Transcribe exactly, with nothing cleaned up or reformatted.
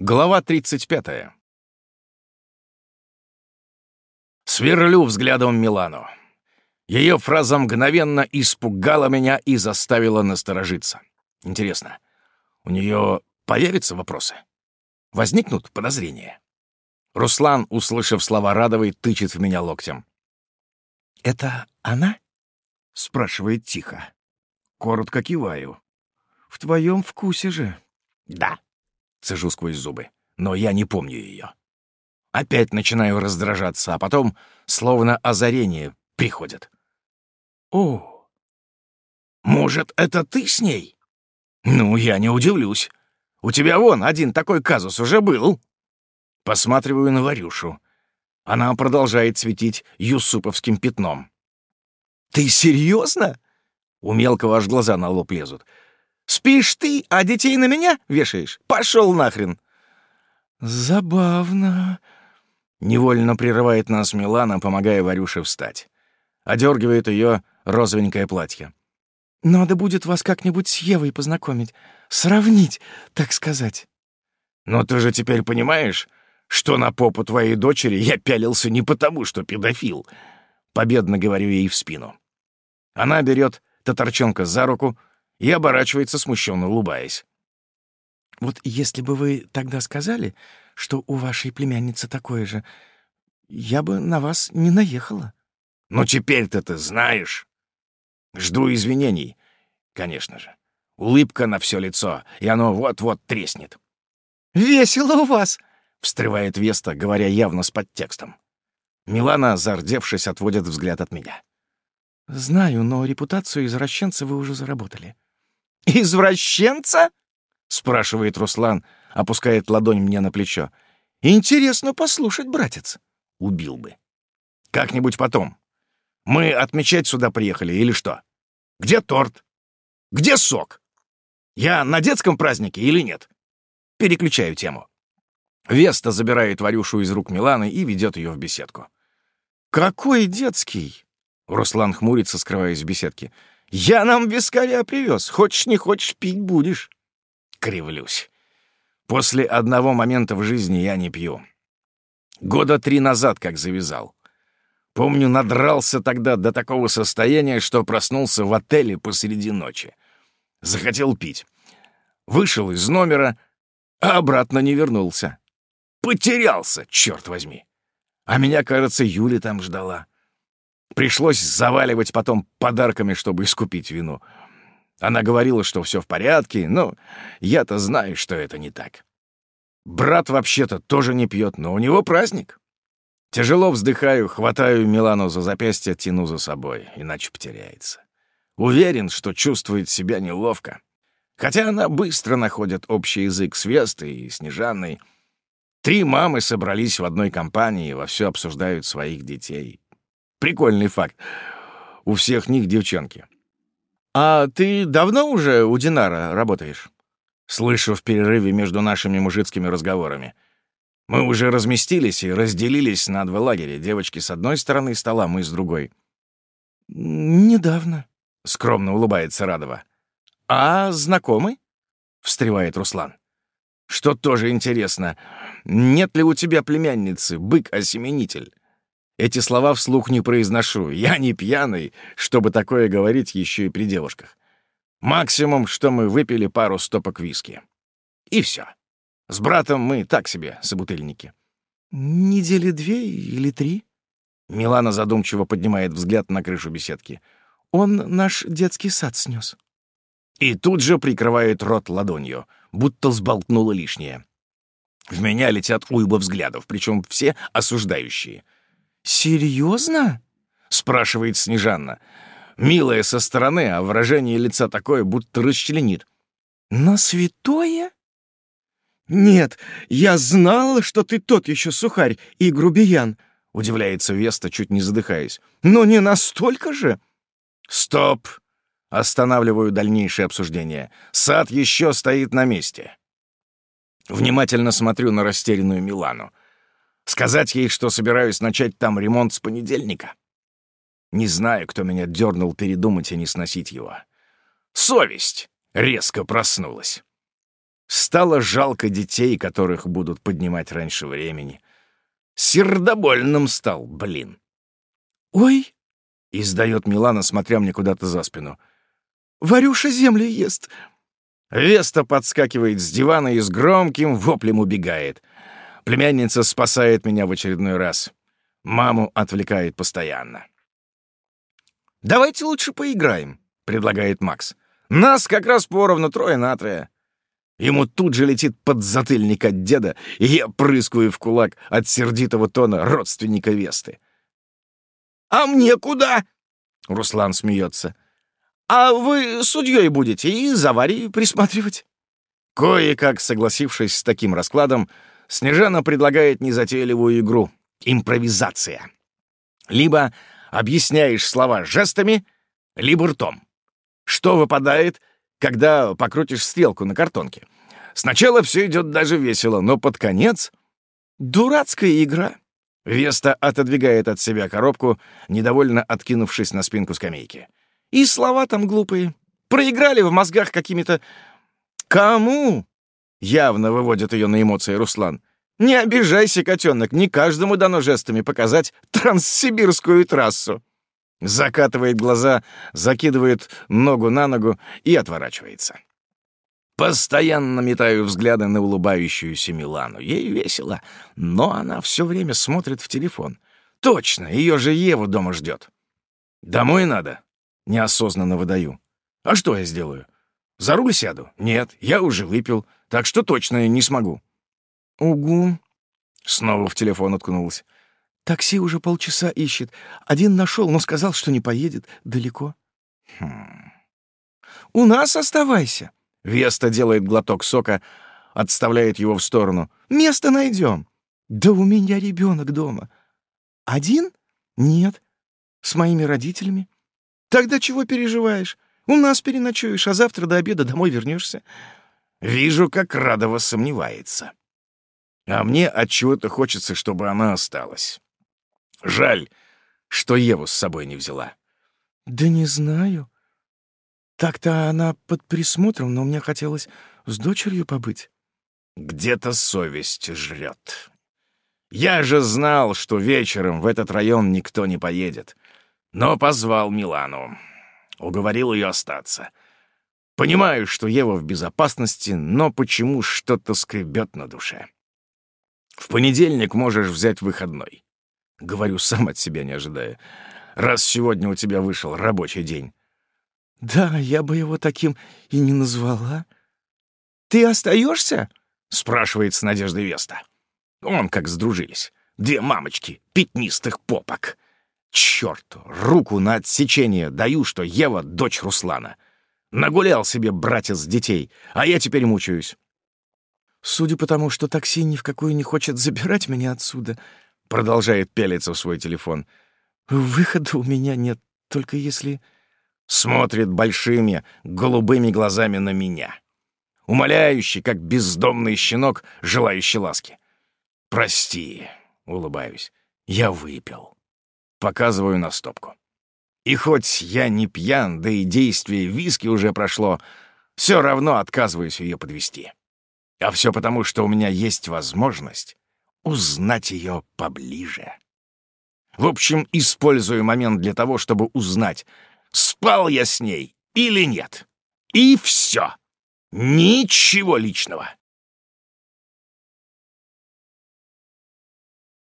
Глава тридцать пятая. Сверлю взглядом Милану. Ее фраза мгновенно испугала меня и заставила насторожиться. Интересно, у нее появятся вопросы? Возникнут подозрения? Руслан, услышав слова Радовой, тычет в меня локтем. «Это она?» — спрашивает тихо. Коротко киваю. «В твоем вкусе же». «Да», — цежу сквозь зубы, но я не помню ее. Опять начинаю раздражаться, а потом словно озарение приходит. «О, может, это ты с ней?» «Ну, я не удивлюсь. У тебя вон один такой казус уже был». Посматриваю на Варюшу. Она продолжает светить юсуповским пятном. «Ты серьезно?» У мелкого аж глаза на лоб лезут. «Спишь ты, а детей на меня вешаешь? Пошел нахрен!» «Забавно!» Невольно прерывает нас Милана, помогая Варюше встать. Одергивает ее розовенькое платье. «Надо будет вас как-нибудь с Евой познакомить. Сравнить, так сказать». «Но ты же теперь понимаешь, что на попу твоей дочери я пялился не потому, что педофил?» Победно говорю ей в спину. Она берет татарчонка за руку и оборачивается, смущенно улыбаясь. «Вот если бы вы тогда сказали, что у вашей племянницы такое же, я бы на вас не наехала». «Ну теперь-то ты знаешь». Жду извинений, конечно же. Улыбка на все лицо, и оно вот-вот треснет. «Весело у вас!» — встревает Веста, говоря явно с подтекстом. Милана, зардевшись, отводит взгляд от меня. «Знаю, но репутацию извращенца вы уже заработали». «Извращенца?» — спрашивает Руслан, опускает ладонь мне на плечо. «Интересно послушать, братец». Убил бы. «Как-нибудь потом. Мы отмечать сюда приехали или что? Где торт? Где сок? Я на детском празднике или нет?» Переключаю тему. Веста забирает Варюшу из рук Миланы и ведет ее в беседку. «Какой детский?» Руслан хмурится, скрываясь в беседке. «Я нам вискаря привез. Хочешь не хочешь, пить будешь». Кривлюсь. После одного момента в жизни я не пью. Года три назад как завязал. Помню, надрался тогда до такого состояния, что проснулся в отеле посреди ночи. Захотел пить. Вышел из номера, а обратно не вернулся. Потерялся, черт возьми. А меня, кажется, Юля там ждала. Пришлось заваливать потом подарками, чтобы искупить вину. Она говорила, что все в порядке, но я-то знаю, что это не так. Брат вообще-то тоже не пьет, но у него праздник. Тяжело вздыхаю, хватаю Милану за запястье, тяну за собой, иначе потеряется. Уверен, что чувствует себя неловко. Хотя она быстро находит общий язык с Вестой и Снежанной. Три мамы собрались в одной компании и вовсю обсуждают своих детей. Прикольный факт. У всех них девчонки. «А ты давно уже у Динара работаешь?» Слышу в перерыве между нашими мужицкими разговорами. Мы уже разместились и разделились на два лагеря. Девочки с одной стороны стола, мы с другой. «Недавно», — скромно улыбается Радова. «А знакомый?» — встревает Руслан. «Что тоже интересно, нет ли у тебя племянницы, бык-осеменитель?» Эти слова вслух не произношу. Я не пьяный, чтобы такое говорить еще и при девушках. Максимум, что мы выпили пару стопок виски. И все. С братом мы так себе, собутыльники. «Недели две или три?» Милана задумчиво поднимает взгляд на крышу беседки. «Он наш детский сад снес». И тут же прикрывает рот ладонью, будто сболтнула лишнее. В меня летят уйба взглядов, причем все осуждающие. «Серьезно?» — спрашивает Снежанна. Милая со стороны, а выражение лица такое, будто расчленит. «На святое?» «Нет, я знала, что ты тот еще сухарь и грубиян», — удивляется Веста, чуть не задыхаясь. «Но не настолько же». «Стоп!» — останавливаю дальнейшее обсуждение. Сад еще стоит на месте. Внимательно смотрю на растерянную Милану. Сказать ей, что собираюсь начать там ремонт с понедельника? Не знаю, кто меня дернул передумать и не сносить его. Совесть резко проснулась. Стало жалко детей, которых будут поднимать раньше времени. Сердобольным стал, блин. «Ой!» — издает Милана, смотря мне куда-то за спину. «Варюша землю ест!» Веста подскакивает с дивана и с громким воплем убегает. Племянница спасает меня в очередной раз. Маму отвлекает постоянно. «Давайте лучше поиграем», — предлагает Макс. «Нас как раз поровну, трое на трое». Ему тут же летит подзатыльник от деда, и я прыскаю в кулак от сердитого тона родственника Весты. «А мне куда?» — Руслан смеется. «А вы судьей будете и за Варей присматривать». Кое-как согласившись с таким раскладом, Снежана предлагает незатейливую игру — импровизация. Либо объясняешь слова жестами, либо ртом. Что выпадает, когда покрутишь стрелку на картонке? Сначала все идет даже весело, но под конец — дурацкая игра. Веста отодвигает от себя коробку, недовольно откинувшись на спинку скамейки. И слова там глупые. Проиграли в мозгах какими-то... Кому? Явно выводит ее на эмоции Руслан. Не обижайся, котенок, не каждому дано жестами показать транссибирскую трассу. Закатывает глаза, закидывает ногу на ногу и отворачивается. Постоянно метаю взгляды на улыбающуюся Милану. Ей весело, но она все время смотрит в телефон. Точно, ее же Ева дома ждет. Домой надо? Неосознанно выдаю. А что я сделаю? За руль сяду? Нет, я уже выпил, так что точно не смогу. «Угу». Снова в телефон уткнулась. «Такси уже полчаса ищет. Один нашел, но сказал, что не поедет далеко». Хм. «У нас оставайся». Веста делает глоток сока, отставляет его в сторону. «Место найдем». «Да у меня ребенок дома». «Один?» «Нет. С моими родителями». «Тогда чего переживаешь? У нас переночуешь, а завтра до обеда домой вернешься». Вижу, как Радова сомневается. А мне отчего-то хочется, чтобы она осталась. Жаль, что Еву с собой не взяла. «Да не знаю. Так-то она под присмотром, но мне хотелось с дочерью побыть». Где-то совесть жрет. Я же знал, что вечером в этот район никто не поедет. Но позвал Милану. Уговорил ее остаться. Понимаю, что Ева в безопасности, но почему что-то скребет на душе. В понедельник можешь взять выходной. Говорю сам от себя, не ожидая. Раз сегодня у тебя вышел рабочий день. «Да, я бы его таким и не назвала». «Ты остаешься?» — спрашивает с Надеждой Веста. Он как сдружились. Две мамочки, пятнистых попок. Черт, руку на отсечение даю, что Ева — дочь Руслана. Нагулял себе братец детей, а я теперь мучаюсь. «Судя по тому, что такси ни в какую не хочет забирать меня отсюда», — продолжает пялиться в свой телефон, «выхода у меня нет, только если...» Смотрит большими голубыми глазами на меня. Умоляющий, как бездомный щенок, желающий ласки. «Прости», — улыбаюсь, — «я выпил». Показываю на стопку. И хоть я не пьян, да и действие виски уже прошло, все равно отказываюсь ее подвести. А все потому, что у меня есть возможность узнать ее поближе. В общем, использую момент для того, чтобы узнать, спал я с ней или нет. И все. Ничего личного.